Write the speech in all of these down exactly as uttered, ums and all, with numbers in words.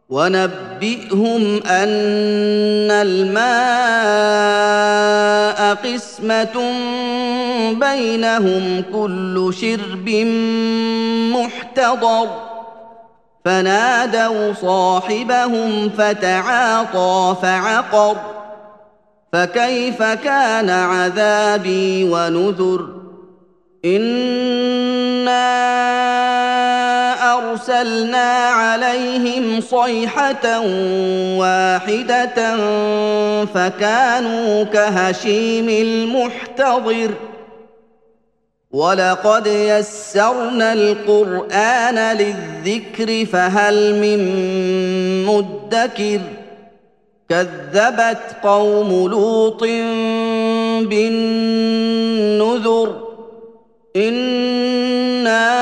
ونبئهم أن الماء قسمة بينهم كل شرب محتضر فنادوا صاحبهم فتعاطى فعقر فكيف كان عذابي ونذر إنا أرسلنا عليهم صيحة واحدة فكانوا كهشيم المحتضر ولقد يسرنا القرآن للذكر فهل من مدكر كذبت قوم لوط بالنذر إنا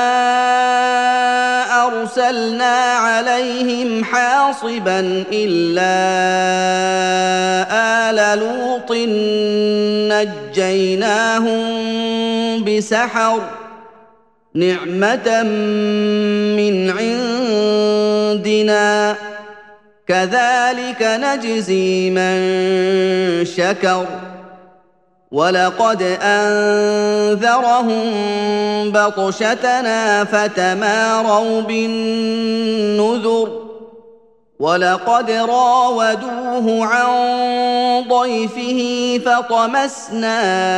أرسلنا عليهم حاصبا إلا آل لوط نجيناهم بسحر نعمة من عندنا كذلك نجزي من شكر ولقد أنذرهم بطشتنا فتماروا بالنذر ولقد راودوه عن ضيفه فطمسنا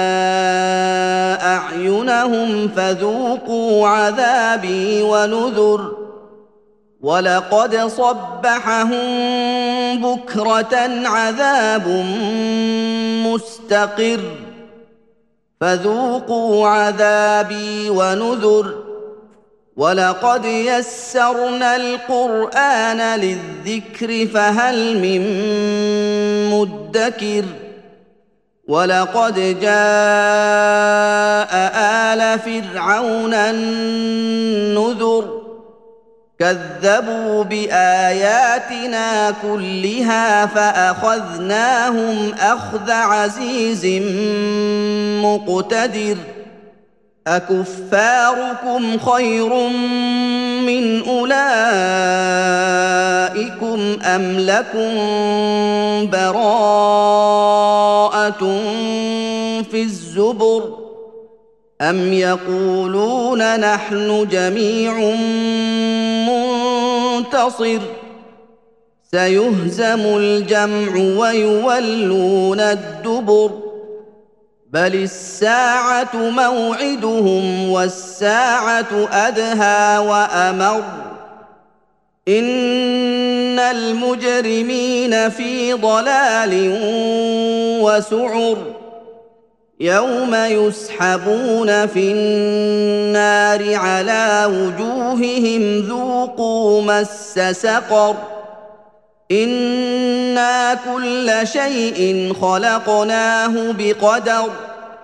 أعينهم فذوقوا عذابي ونذر ولقد صبحهم بكرة عذاب مستقر فذوقوا عذابي ونذر ولقد يسرنا القرآن للذكر فهل من مدكر ولقد جاء آل فرعون النذر كذبوا بآياتنا كلها فأخذناهم أخذ عزيز مقتدر أكفاركم خير من أولئكم أم لكم براءة في الزبر أم يقولون نحن جميع منتصر سيهزم الجمع ويولون الدبر بل الساعة موعدهم والساعة أدهى وأمر إن المجرمين في ضلال وسعر يوم يسحبون في النار على وجوههم ذوقوا مس سقر إنا كل شيء خلقناه بقدر